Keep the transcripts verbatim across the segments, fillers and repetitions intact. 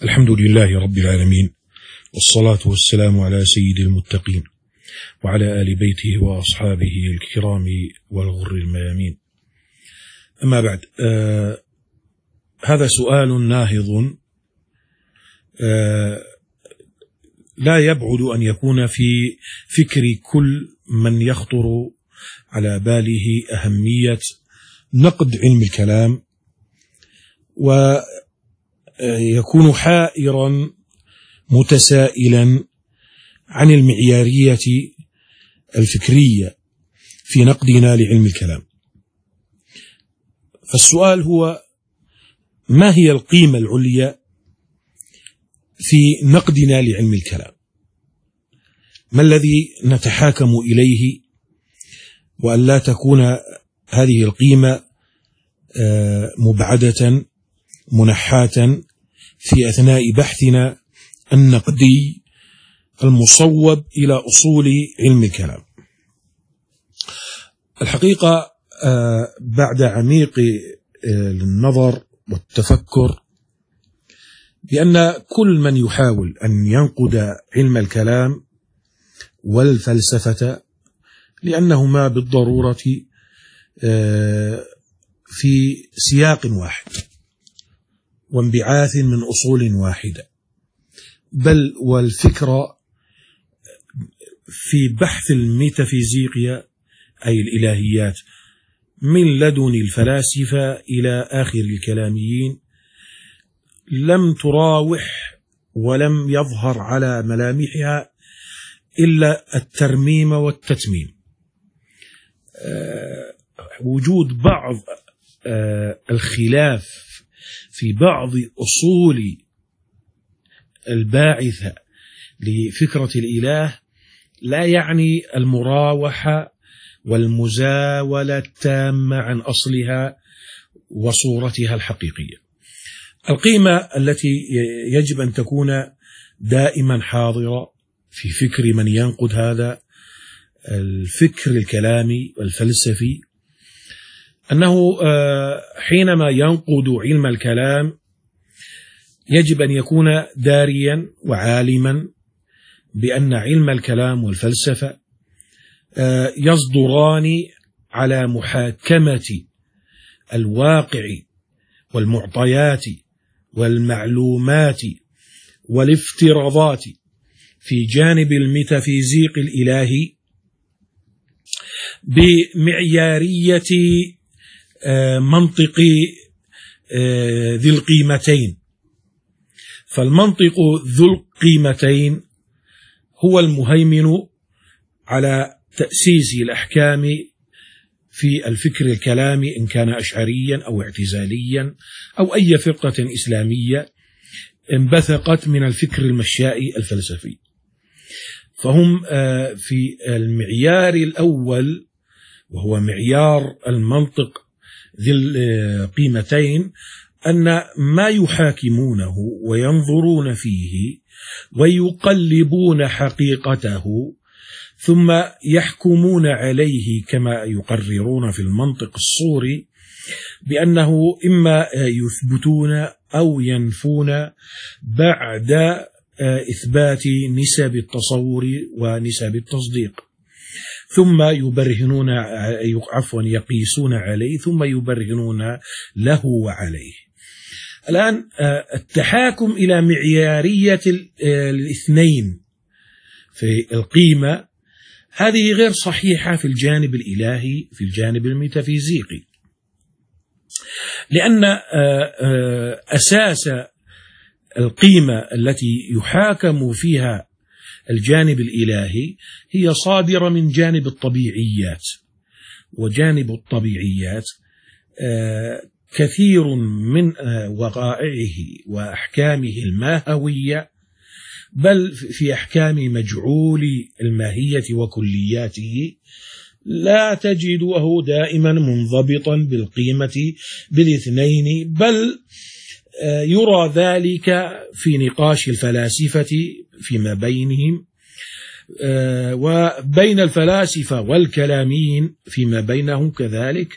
الحمد لله رب العالمين، والصلاة والسلام على سيد المتقين وعلى آل بيته وأصحابه الكرام والغر الميامين. أما بعد، آه هذا سؤال ناهض آه لا يبعد أن يكون في فكر كل من يخطر على باله أهمية نقد علم الكلام، ويكون حائرا متسائلا عن المعيارية الفكرية في نقدنا لعلم الكلام. فالسؤال هو: ما هي القيمة العليا في نقدنا لعلم الكلام؟ ما الذي نتحاكم إليه، وأن لا تكون هذه القيمة مبعدة منحاة في أثناء بحثنا النقدي المصوب إلى أصول علم الكلام. الحقيقة بعد عميق النظر والتفكر بأن كل من يحاول أن ينقد علم الكلام والفلسفة، لأنهما بالضرورة في سياق واحد وانبعاث من أصول واحدة، بل والفكرة في بحث الميتافيزيقيا أي الإلهيات من لدن الفلاسفة إلى آخر الكلاميين لم تراوح ولم يظهر على ملامحها إلا الترميم والتتميم. أه وجود بعض أه الخلاف في بعض أصول الباعثة لفكرة الإله لا يعني المراوحة والمزاولة التامة عن أصلها وصورتها الحقيقية. القيمة التي يجب أن تكون دائما حاضرة في فكر من ينقد هذا الفكر الكلامي والفلسفي أنه حينما ينقد علم الكلام يجب أن يكون داريا وعالما بأن علم الكلام والفلسفة يصدران على محاكمة الواقع والمعطيات والمعلومات والافتراضات في جانب الميتافيزيق الإلهي بمعيارية منطق ذي القيمتين. فالمنطق ذو القيمتين هو المهيمن على تأسيس الأحكام في الفكر الكلامي، إن كان أشعريا أو اعتزاليا أو أي فرقة إسلامية انبثقت من الفكر المشائي الفلسفي. فهم في المعيار الأول وهو معيار المنطق ذي القيمتين أن ما يحاكمونه وينظرون فيه ويقلبون حقيقته ثم يحكمون عليه كما يقررون في المنطق الصوري بأنه إما يثبتون أو ينفون بعد إثبات نسب التصور ونسب التصديق، ثم يبرهنون عفوا يقيسون عليه ثم يبرهنون له وعليه. الآن التحاكم إلى معيارية الاثنين في القيمة هذه غير صحيحة في الجانب الإلهي في الجانب الميتافيزيقي، لأن أساس القيمة التي يحاكم فيها الجانب الإلهي هي صادرة من جانب الطبيعيات، وجانب الطبيعيات كثير من وقائعه وأحكامه الماهوية، بل في أحكام مجعول الماهية وكلياته لا تجده دائما منضبطا بالقيمة بالاثنين، بل يرى ذلك في نقاش الفلاسفة فيما بينهم وبين الفلاسفة والكلاميين فيما بينهم كذلك،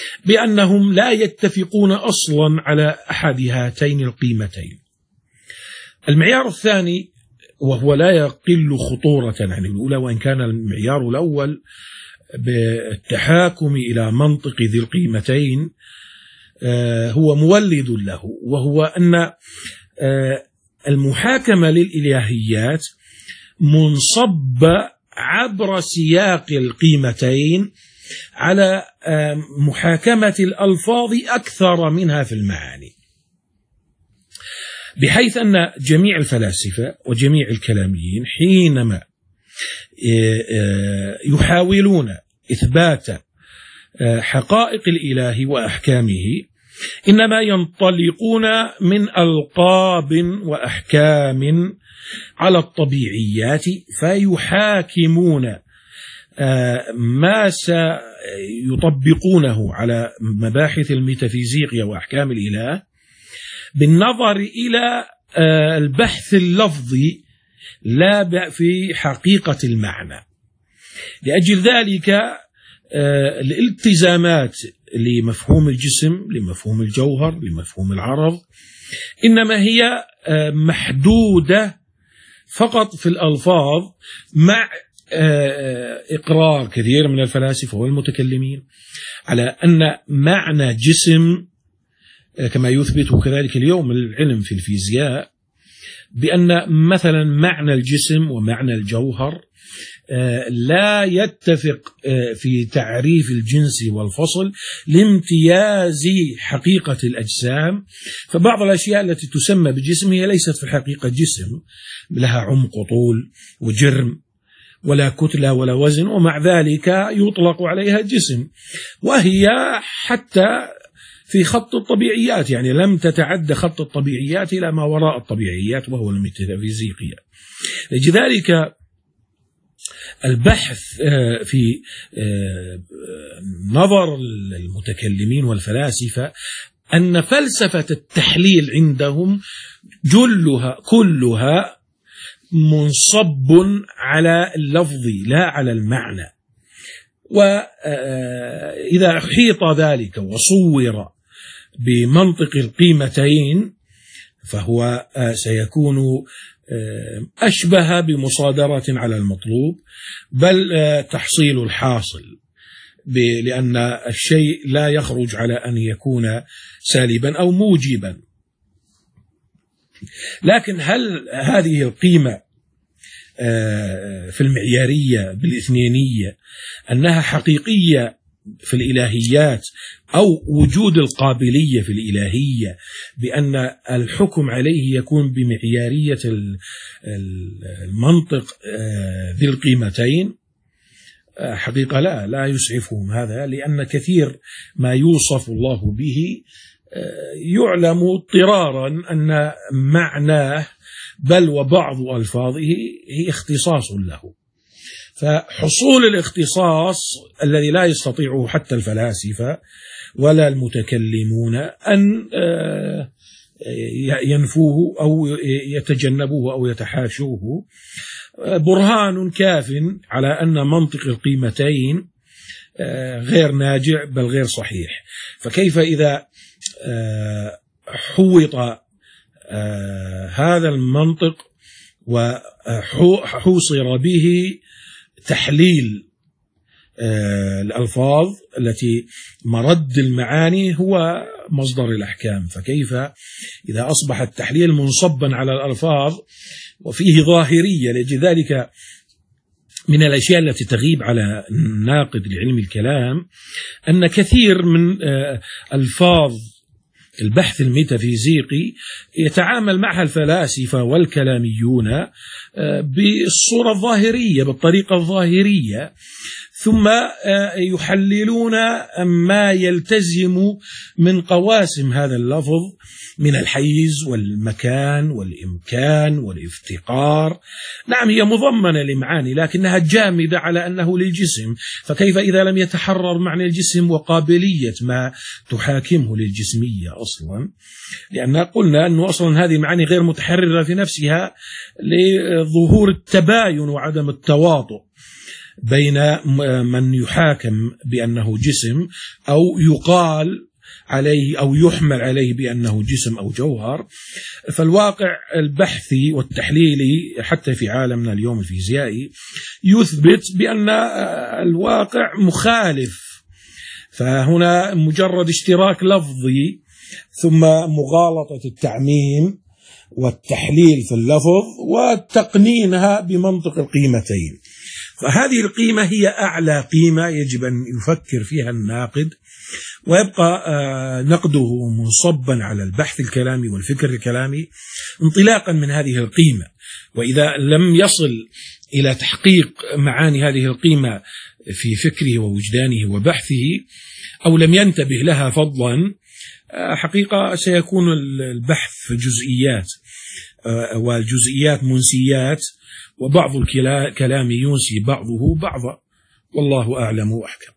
بأنهم لا يتفقون أصلا على أحد هاتين القيمتين. المعيار الثاني وهو لا يقل خطورة عن الأولى، وإن كان المعيار الأول بالتحاكم إلى منطق ذي القيمتين هو مولد له، وهو أن المحاكمة للإلهيات منصبة عبر سياق القيمتين على محاكمة الألفاظ أكثر منها في المعاني، بحيث أن جميع الفلاسفة وجميع الكلاميين حينما يحاولون إثبات حقائق الإله وأحكامه إنما ينطلقون من ألقاب وأحكام على الطبيعيات، فيحاكمون ما سيطبقونه على مباحث الميتافيزيقيا وأحكام الإله بالنظر إلى البحث اللفظي لا في حقيقة المعنى. لأجل ذلك الالتزامات لمفهوم الجسم، لمفهوم الجوهر، لمفهوم العرض إنما هي محدودة فقط في الألفاظ، مع إقرار كثير من الفلاسفة والمتكلمين على أن معنى جسم كما يثبته كذلك اليوم العلم في الفيزياء، بأن مثلا معنى الجسم ومعنى الجوهر لا يتفق في تعريف الجنس والفصل لامتياز حقيقة الأجسام، فبعض الأشياء التي تسمى بجسم هي ليست في الحقيقة جسم، لها عمق طول وجرم ولا كتلة ولا وزن، ومع ذلك يطلق عليها جسم، وهي حتى في خط الطبيعيات يعني لم تتعدى خط الطبيعيات إلى ما وراء الطبيعيات وهو الميتافيزيقية. لذلك البحث في نظر المتكلمين والفلاسفة أن فلسفة التحليل عندهم جلها كلها منصب على اللفظ لا على المعنى، وإذا أحيط ذلك وصور بمنطق القيمتين فهو سيكون أشبه بمصادرة على المطلوب، بل تحصيل الحاصل، لأن الشيء لا يخرج على أن يكون سالبا أو موجبا. لكن هل هذه القيمة في المعيارية بالاثنينية أنها حقيقية في الإلهيات أو وجود القابلية في الإلهية بأن الحكم عليه يكون بمعيارية المنطق ذي القيمتين؟ حقيقة لا لا يسعفهم هذا، لأن كثير ما يوصف الله به يعلم اضطرارا أن معناه بل وبعض ألفاظه هي اختصاص له، فحصول الاختصاص الذي لا يستطيعه حتى الفلاسفة ولا المتكلمون أن ينفوه أو يتجنبوه أو يتحاشوه برهان كاف على أن منطق القيمتين غير ناجع بل غير صحيح. فكيف إذا حوط هذا المنطق وحوصر به تحليل الألفاظ التي مرد المعاني هو مصدر الأحكام، فكيف إذا أصبح التحليل منصبا على الألفاظ وفيه ظاهرية؟ لذلك من الأشياء التي تغيب على ناقد لعلم الكلام أن كثير من ألفاظ البحث الميتافيزيقي يتعامل معها الفلاسفة والكلاميون بالصورة الظاهرية بالطريقة الظاهرية، ثم يحللون ما يلتزم من قواسم هذا اللفظ من الحيز والمكان والإمكان والافتقار. نعم هي مضمنة لمعاني لكنها جامدة على أنه للجسم، فكيف إذا لم يتحرر معنى الجسم وقابلية ما تحاكمه للجسمية أصلا؟ لأن قلنا أنه أصلا هذه المعاني غير متحررة في نفسها لظهور التباين وعدم التواطؤ بين من يحاكم بأنه جسم أو يقال عليه أو يحمل عليه بأنه جسم أو جوهر. فالواقع البحثي والتحليلي حتى في عالمنا اليوم الفيزيائي يثبت بأن الواقع مخالف. فهنا مجرد اشتراك لفظي ثم مغالطة التعميم والتحليل في اللفظ وتقنينها بمنطق القيمتين. فهذه القيمة هي أعلى قيمة يجب أن يفكر فيها الناقد، ويبقى نقده منصبا على البحث الكلامي والفكر الكلامي انطلاقا من هذه القيمة. وإذا لم يصل إلى تحقيق معاني هذه القيمة في فكره ووجدانه وبحثه أو لم ينتبه لها فضلا، حقيقة سيكون البحث جزئيات، والجزئيات منسيات، وبعض الكلام ينسي بعضه بعضا، والله أعلم وأحكم.